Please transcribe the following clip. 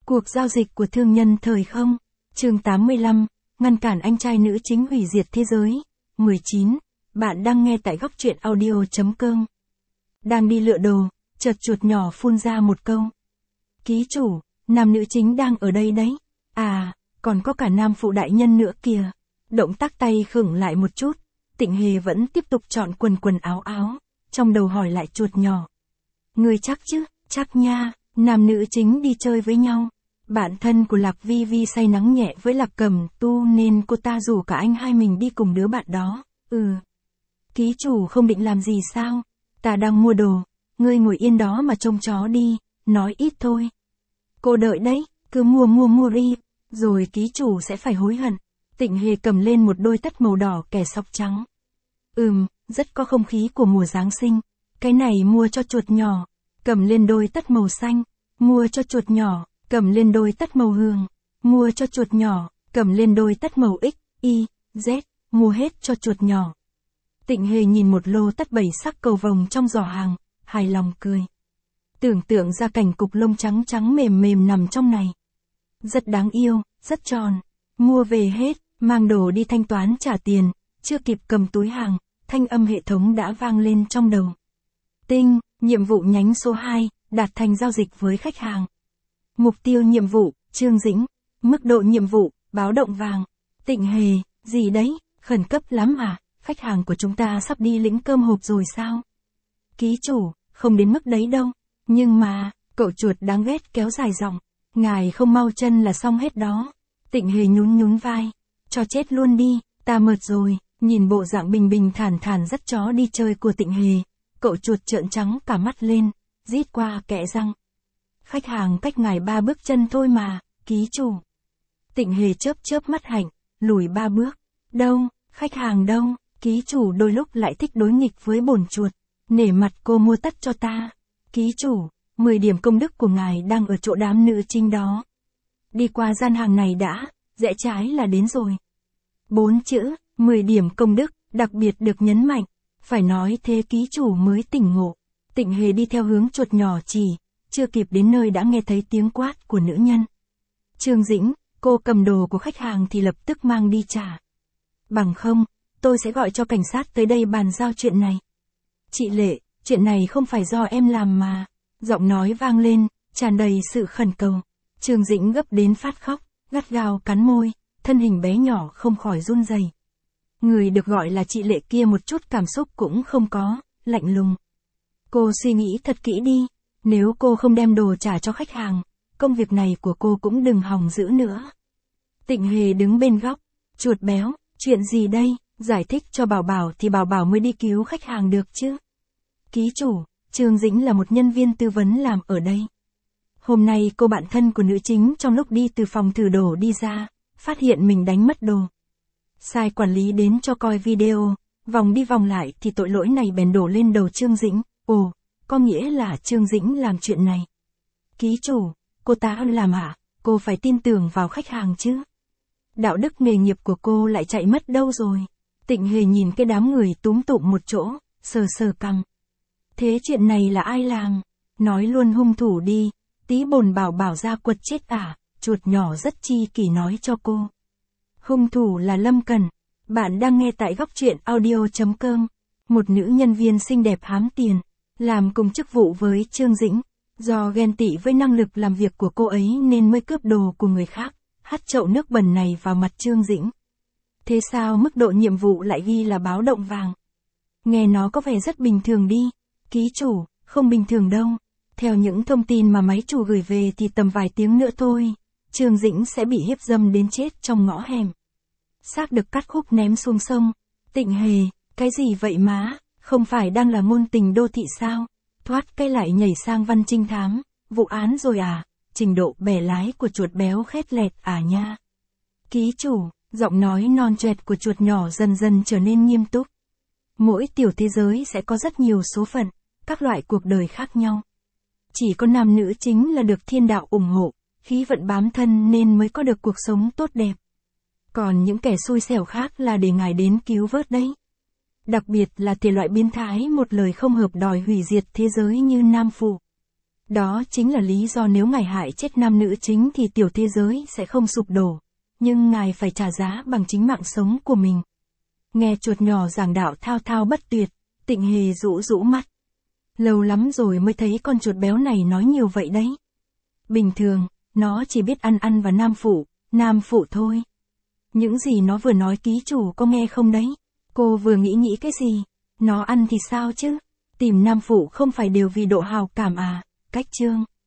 Cuộc giao dịch của thương nhân thời không. Chương 85, ngăn cản anh trai nữ chính hủy diệt thế giới. 19. Bạn đang nghe tại góc truyện audio.com. Đang đi lựa đồ, chợt chuột nhỏ phun ra một câu. Ký chủ, nam nữ chính đang ở đây đấy. À, còn có cả nam phụ đại nhân nữa kìa. Động tác tay khựng lại một chút, Tịnh Hề vẫn tiếp tục chọn quần áo, trong đầu hỏi lại chuột nhỏ. Người chắc chứ, chắc nha, nam nữ chính đi chơi với nhau. Bạn thân của Lạc Vi Vi say nắng nhẹ với Lạc Cầm Tu nên cô ta rủ cả anh hai mình đi cùng đứa bạn đó. Ký chủ không định làm gì sao? Ta đang mua đồ, ngươi ngồi yên đó mà trông chó đi, nói ít thôi. Cô đợi đấy, cứ mua đi, rồi ký chủ sẽ phải hối hận. Tịnh Hề cầm lên một đôi tất màu đỏ kẻ sọc trắng. Rất có không khí của mùa Giáng sinh. Cái này mua cho chuột nhỏ. Cầm lên đôi tất màu xanh, mua cho chuột nhỏ. Cầm lên đôi tất màu hường, mua cho chuột nhỏ. Cầm lên đôi tất màu X, Y, Z, mua hết cho chuột nhỏ. Tịnh Hề nhìn một lô tất 7 sắc cầu vồng trong giỏ hàng, hài lòng cười. Tưởng tượng ra cảnh cục lông trắng trắng mềm nằm trong này. Rất đáng yêu, rất tròn. Mua về hết, mang đồ đi thanh toán trả tiền, chưa kịp cầm túi hàng, thanh âm hệ thống đã vang lên trong đầu. Tinh, nhiệm vụ nhánh số 2, đạt thành giao dịch với khách hàng. Mục tiêu nhiệm vụ, Trương Dĩnh. Mức độ nhiệm vụ, báo động vàng. Tịnh Hề, gì đấy, khẩn cấp lắm à, khách hàng của chúng ta sắp đi lĩnh cơm hộp rồi sao? Ký chủ, không đến mức đấy đâu, nhưng mà, cậu chuột đáng ghét kéo dài giọng, ngài không mau chân là xong hết đó. Tịnh Hề nhún vai, cho chết luôn đi, ta mệt rồi. Nhìn bộ dạng bình thản dắt chó đi chơi của Tịnh Hề, cậu chuột trợn trắng cả mắt lên, rít qua kẽ răng. Khách hàng cách ngài 3 bước chân thôi mà, ký chủ. Tịnh Hề chớp mắt hạnh, lùi 3 bước. Đâu, khách hàng đâu, ký chủ đôi lúc lại thích đối nghịch với bổn chuột. Nể mặt cô mua tất cho ta. Ký chủ, 10 điểm công đức của ngài đang ở chỗ đám nữ chính đó. Đi qua gian hàng này đã, rẽ trái là đến rồi. 4 chữ, 10 điểm công đức, đặc biệt được nhấn mạnh. Phải nói thế ký chủ mới tỉnh ngộ. Tịnh Hề đi theo hướng chuột nhỏ chỉ, chưa kịp đến nơi đã nghe thấy tiếng quát của nữ nhân. Trương Dĩnh, cô cầm đồ của khách hàng thì lập tức mang đi trả. Bằng không, tôi sẽ gọi cho cảnh sát tới đây bàn giao chuyện này. Chị Lệ, chuyện này không phải do em làm mà. Giọng nói vang lên, tràn đầy sự khẩn cầu. Trương Dĩnh gấp đến phát khóc, gắt gao cắn môi, thân hình bé nhỏ không khỏi run rẩy. Người được gọi là chị Lệ kia một chút cảm xúc cũng không có, lạnh lùng. Cô suy nghĩ thật kỹ đi, nếu cô không đem đồ trả cho khách hàng, công việc này của cô cũng đừng hòng giữ nữa. Tịnh Hề đứng bên góc, chuột béo, chuyện gì đây, giải thích cho Bảo Bảo thì Bảo Bảo mới đi cứu khách hàng được chứ. Ký chủ, Trương Dĩnh là một nhân viên tư vấn làm ở đây. Hôm nay cô bạn thân của nữ chính trong lúc đi từ phòng thử đồ đi ra, phát hiện mình đánh mất đồ. Sai quản lý đến cho coi video, vòng đi vòng lại thì tội lỗi này bèn đổ lên đầu Trương Dĩnh. Ồ, có nghĩa là Trương Dĩnh làm chuyện này. Ký chủ, cô ta làm hả? Cô phải tin tưởng vào khách hàng chứ. Đạo đức nghề nghiệp của cô lại chạy mất đâu rồi? Tịnh Hề nhìn cái đám người túm tụm một chỗ, sờ cằm. Thế chuyện này là ai làm? Nói luôn hung thủ đi, tí bồn Bảo Bảo ra quật chết à? Chuột nhỏ rất chi kỷ nói cho cô. Hung thủ là Lâm Cẩn. Bạn đang nghe tại góc truyện audio.com. Một nữ nhân viên xinh đẹp hám tiền, làm cùng chức vụ với Trương Dĩnh. Do ghen tị với năng lực làm việc của cô ấy nên mới cướp đồ của người khác, hắt chậu nước bẩn này vào mặt Trương Dĩnh. Thế sao mức độ nhiệm vụ lại ghi là báo động vàng? Nghe nó có vẻ rất bình thường đi. Ký chủ, không bình thường đâu. Theo những thông tin mà máy chủ gửi về thì tầm vài tiếng nữa thôi, Trương Dĩnh sẽ bị hiếp dâm đến chết trong ngõ hẻm. Xác được cắt khúc ném xuống sông. Tịnh Hề, cái gì vậy má, không phải đang là ngôn tình đô thị sao? Thoát cái lại nhảy sang văn trinh thám, vụ án rồi à? Trình độ bẻ lái của chuột béo khét lẹt à nha. Ký chủ, giọng nói non choẹt của chuột nhỏ dần trở nên nghiêm túc. Mỗi tiểu thế giới sẽ có rất nhiều số phận, các loại cuộc đời khác nhau. Chỉ có nam nữ chính là được thiên đạo ủng hộ, khí vận bám thân nên mới có được cuộc sống tốt đẹp. Còn những kẻ xui xẻo khác là để ngài đến cứu vớt đấy. Đặc biệt là thể loại biến thái một lời không hợp đòi hủy diệt thế giới như nam phụ. Đó chính là lý do nếu ngài hại chết nam nữ chính thì tiểu thế giới sẽ không sụp đổ. Nhưng ngài phải trả giá bằng chính mạng sống của mình. Nghe chuột nhỏ giảng đạo thao thao bất tuyệt, Tịnh Hề rũ rũ mắt. Lâu lắm rồi mới thấy con chuột béo này nói nhiều vậy đấy. Bình thường, nó chỉ biết ăn và nam phụ thôi. Những gì nó vừa nói ký chủ có nghe không đấy? Cô vừa nghĩ cái gì? Nó ăn thì sao chứ? Tìm nam phụ không phải đều vì độ hào cảm à? Cách chương